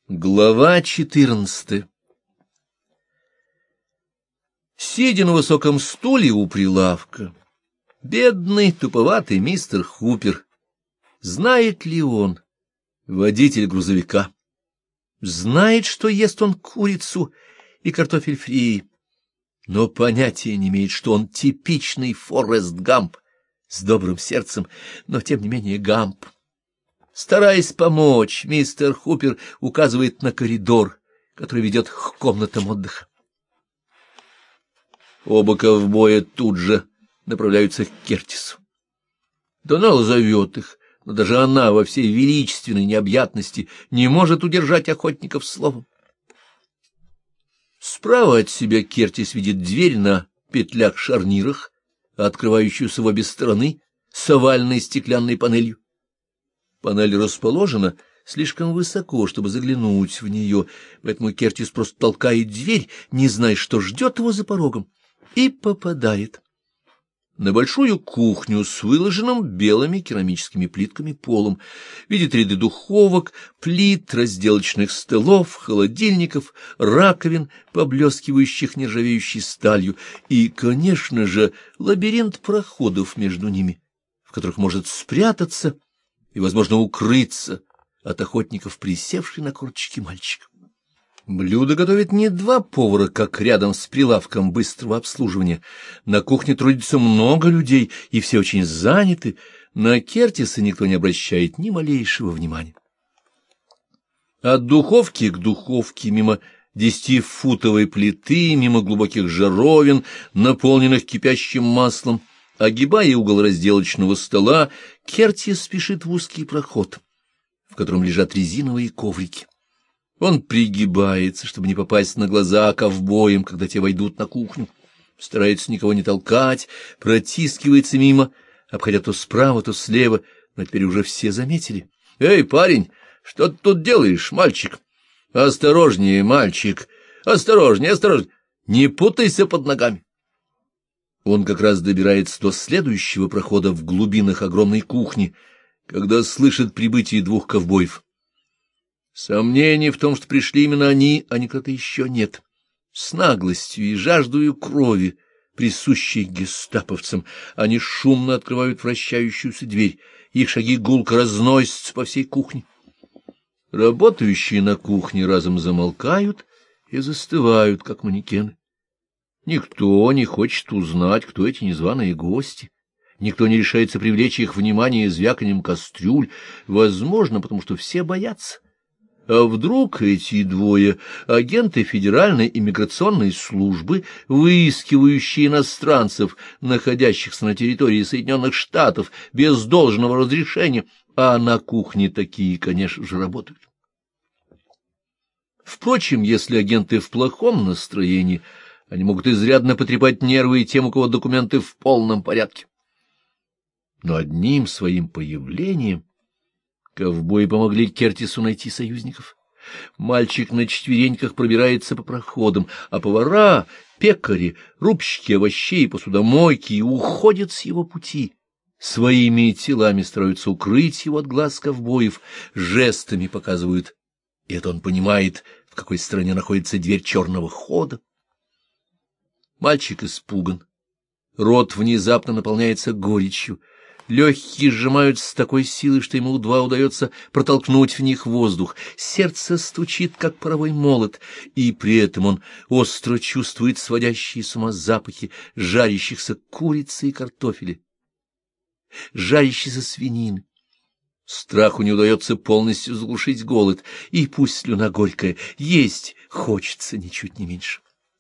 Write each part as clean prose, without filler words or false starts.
Глава 14. Сидя на высоком стуле у прилавка, бедный, туповатый мистер Хупер, знает ли он, водитель грузовика, знает, что ест он курицу и картофель фри, но понятия не имеет, что он типичный Форест Гамп с добрым сердцем, но тем не менее Гамп. Стараясь помочь, мистер Хупер указывает на коридор, который ведет к комнатам отдыха. Оба ковбоя тут же направляются к Кертису. Донелла зовет их, но даже она во всей величественной необъятности не может удержать охотников словом. Справа от себя Кертис видит дверь на петлях-шарнирах, открывающуюся в обе стороны с овальной стеклянной панелью. Панель расположена слишком высоко, чтобы заглянуть в нее, поэтому Кертис просто толкает дверь, не зная, что ждет его за порогом, и попадает на большую кухню с выложенным белыми керамическими плитками полом. Видит ряды духовок, плит, разделочных столов, холодильников, раковин, поблескивающих нержавеющей сталью, и, конечно же, лабиринт проходов между ними, в которых может спрятаться и, возможно, укрыться от охотников, присевший на корточки мальчик. Блюдо готовят не два повара, как рядом с прилавком быстрого обслуживания. На кухне трудится много людей, и все очень заняты. На Кертиса никто не обращает ни малейшего внимания. От духовки к духовке, мимо 10-футовой плиты, мимо глубоких жаровин, наполненных кипящим маслом, огибая угол разделочного стола, Кертис спешит в узкий проход, в котором лежат резиновые коврики. Он пригибается, чтобы не попасть на глаза ковбоям, когда те войдут на кухню, старается никого не толкать, протискивается мимо, обходя то справа, то слева, но теперь уже все заметили. — Эй, парень, что ты тут делаешь, мальчик? — Осторожнее, мальчик, осторожнее, осторожнее, не путайся под ногами. Он как раз добирается до следующего прохода в глубинах огромной кухни, когда слышит прибытие двух ковбоев. Сомнений в том, что пришли именно они, а не кто-то еще, нет. С наглостью и жаждою крови, присущей гестаповцам, они шумно открывают вращающуюся дверь, их шаги гулко разносятся по всей кухне. Работающие на кухне разом замолкают и застывают, как манекены. Никто не хочет узнать, кто эти незваные гости. Никто не решается привлечь их внимание звяканием кастрюль, возможно, потому что все боятся. А вдруг эти двое — агенты Федеральной иммиграционной службы, выискивающие иностранцев, находящихся на территории Соединенных Штатов, без должного разрешения, а на кухне такие, конечно же, работают. Впрочем, если агенты в плохом настроении, они могут изрядно потрепать нервы и тем, у кого документы в полном порядке. Но одним своим появлением ковбои помогли Кертису найти союзников. Мальчик на четвереньках пробирается по проходам, а повара, пекари, рубщики овощей, посудомойки уходят с его пути. Своими телами стараются укрыть его от глаз ковбоев, жестами показывают, и это он понимает, в какой стороне находится дверь черного хода. Мальчик испуган. Рот внезапно наполняется горечью. Легкие сжимаются с такой силой, что ему едва удается протолкнуть в них воздух. Сердце стучит, как паровой молот, и при этом он остро чувствует сводящие с ума запахи жарящихся курицы и картофеля, жарящейся свинины. Страху не удается полностью заглушить голод, и пусть слюна горькая, есть хочется ничуть не меньше.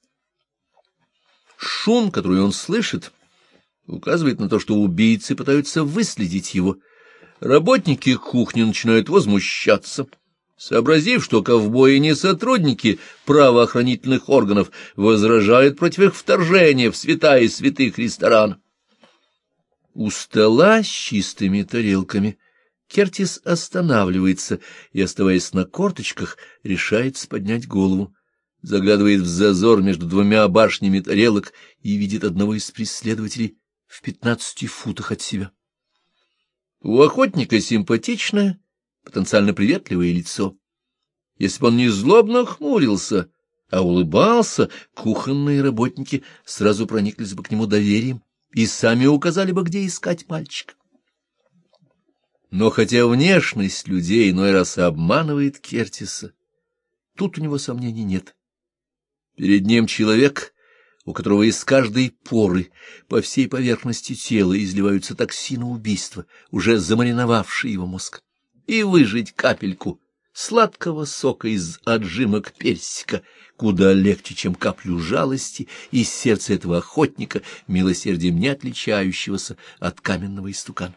Шум, который он слышит, указывает на то, что убийцы пытаются выследить его. Работники кухни начинают возмущаться. Сообразив, что ковбои не сотрудники правоохранительных органов, возражают против их вторжения в святая святых ресторана. У стола с чистыми тарелками Кертис останавливается и, оставаясь на корточках, решается поднять голову. Заглядывает в зазор между двумя башнями тарелок и видит одного из преследователей в 15 футах от себя. У охотника симпатичное, потенциально приветливое лицо. Если бы он не злобно хмурился, а улыбался, кухонные работники сразу прониклись бы к нему доверием и сами указали бы, где искать мальчика. Но хотя внешность людей иной раз и обманывает Кертиса, тут у него сомнений нет. Перед ним человек, у которого из каждой поры по всей поверхности тела изливаются токсины убийства, уже замариновавшие его мозг. И выжать капельку сладкого сока из отжимок персика куда легче, чем каплю жалости из сердца этого охотника, милосердием не отличающегося от каменного истукана.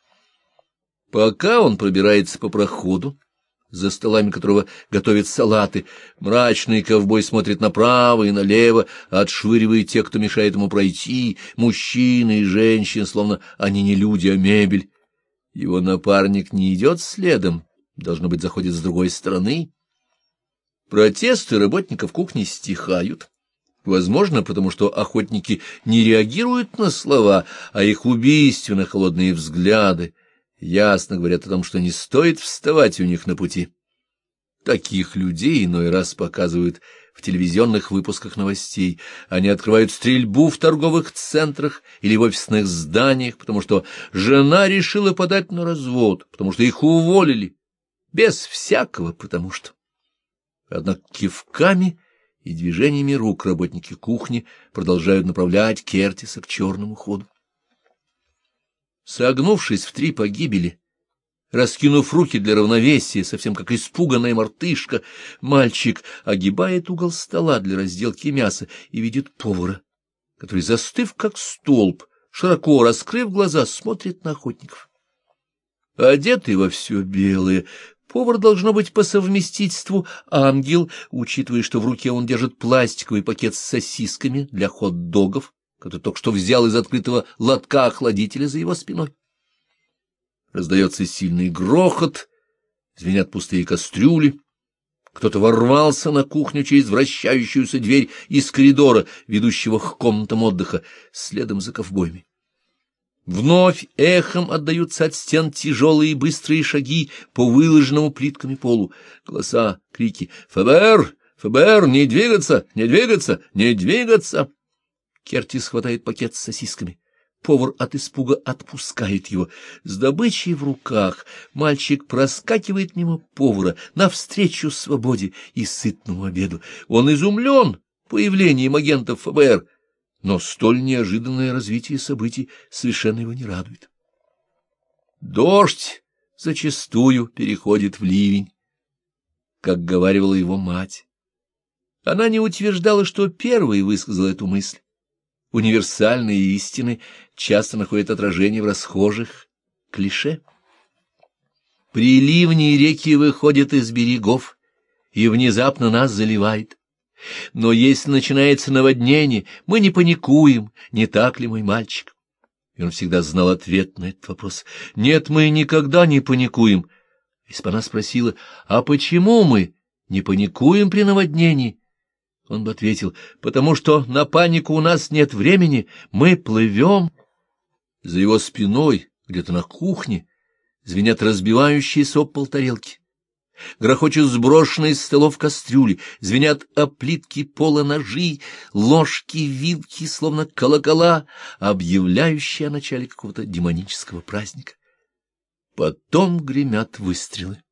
Пока он пробирается по проходу, за столами которого готовят салаты, мрачный ковбой смотрит направо и налево, отшвыривая тех, кто мешает ему пройти, мужчины и женщины, словно они не люди, а мебель. Его напарник не идет следом, должно быть, заходит с другой стороны. Протесты работников кухни стихают. Возможно, потому что охотники не реагируют на слова, а их убийственно холодные взгляды ясно говорят о том, что не стоит вставать у них на пути. Таких людей иной раз показывают в телевизионных выпусках новостей. Они открывают стрельбу в торговых центрах или в офисных зданиях, потому что жена решила подать на развод, потому что их уволили. Без всякого потому что. Однако кивками и движениями рук работники кухни продолжают направлять Кертиса к черному ходу. Согнувшись в 3 погибели, раскинув руки для равновесия, совсем как испуганная мартышка, мальчик огибает угол стола для разделки мяса и видит повара, который, застыв как столб, широко раскрыв глаза, смотрит на охотников. Одетый во все белое, повар должно быть по совместительству ангел, учитывая, что в руке он держит пластиковый пакет с сосисками для хот-догов, который только что взял из открытого лотка охладителя за его спиной. Раздается сильный грохот, звенят пустые кастрюли. Кто-то ворвался на кухню через вращающуюся дверь из коридора, ведущего к комнатам отдыха, следом за ковбоями. Вновь эхом отдаются от стен тяжелые и быстрые шаги по выложенному плитками полу. Голоса, крики: «ФБР! ФБР! Не двигаться! Не двигаться! Не двигаться!» Кертис хватает пакет с сосисками. Повар от испуга отпускает его. С добычей в руках мальчик проскакивает мимо повара навстречу свободе и сытному обеду. Он изумлен появлением агентов ФБР, но столь неожиданное развитие событий совершенно его не радует. Дождь зачастую переходит в ливень, как говаривала его мать. Она не утверждала, что первой высказала эту мысль. Универсальные истины часто находят отражение в расхожих клише. При ливне реки выходят из берегов и внезапно нас заливает. Но если начинается наводнение, мы не паникуем, не так ли, мой мальчик? И он всегда знал ответ на этот вопрос. Нет, мы никогда не паникуем. Если бы она спросила, а почему мы не паникуем при наводнении? Он бы ответил, потому что на панику у нас нет времени, мы плывем. За его спиной, где-то на кухне, звенят разбивающиеся об пол тарелки. Грохочут сброшенные с столов кастрюли, звенят о плитки пола ножи, ложки, вилки, словно колокола, объявляющие о начале какого-то демонического праздника. Потом гремят выстрелы.